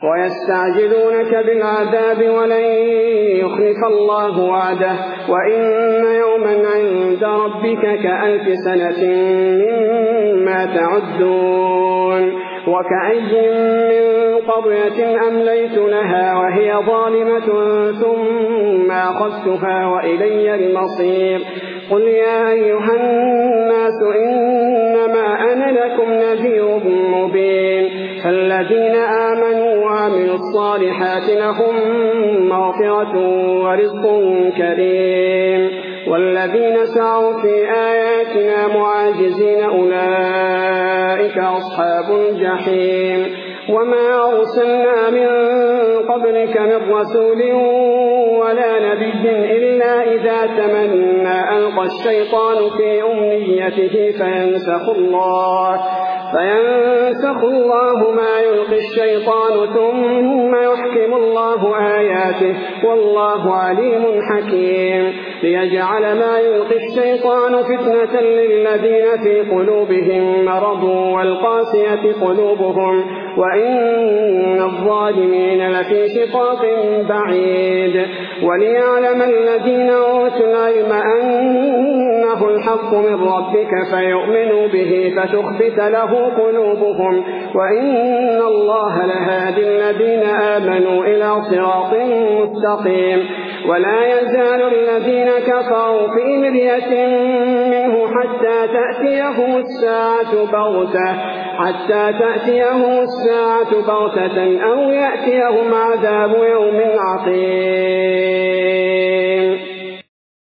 ويستعجلونك بالعذاب ولن يخلف الله وعده وإن يوما عند ربك كألف سنة مما تعدون وكأي من قرية أمليت لها وهي ظالمة ثم أخذتها وإلي المصير قل يا أيها الناس إنما أنا لكم نذير مبين فالذين آمنوا وعملوا الصالحات لهم مغفرة ورزق كريم والذين سعوا في آياتنا معاجزين أولئك أصحاب الجحيم وما أرسلنا من قبلك من رسول ولا نبي إلا إذا تمنى ألقى الشيطان في أمنيته فينسخ الله ما يلقي الشيطان ثم يحكم الله آياته والله عليم حكيم ليجعل ما يلقي الشيطان فتنة للذين في قلوبهم مرض والقاسية قلوبهم وإن الظالمين لفي شقاق بعيد وليعلم الذين أوتوا العلم أنه الحق من ربك فيؤمنوا به فتخبت له قلوبهم وإن الله لهادي الذين آمنوا إلى صراط مستقيم ولا يزال الذين كفروا في مرية منه حتى تأتيهم الساعة بغتة أو يأتيهم عذاب يوم عقيم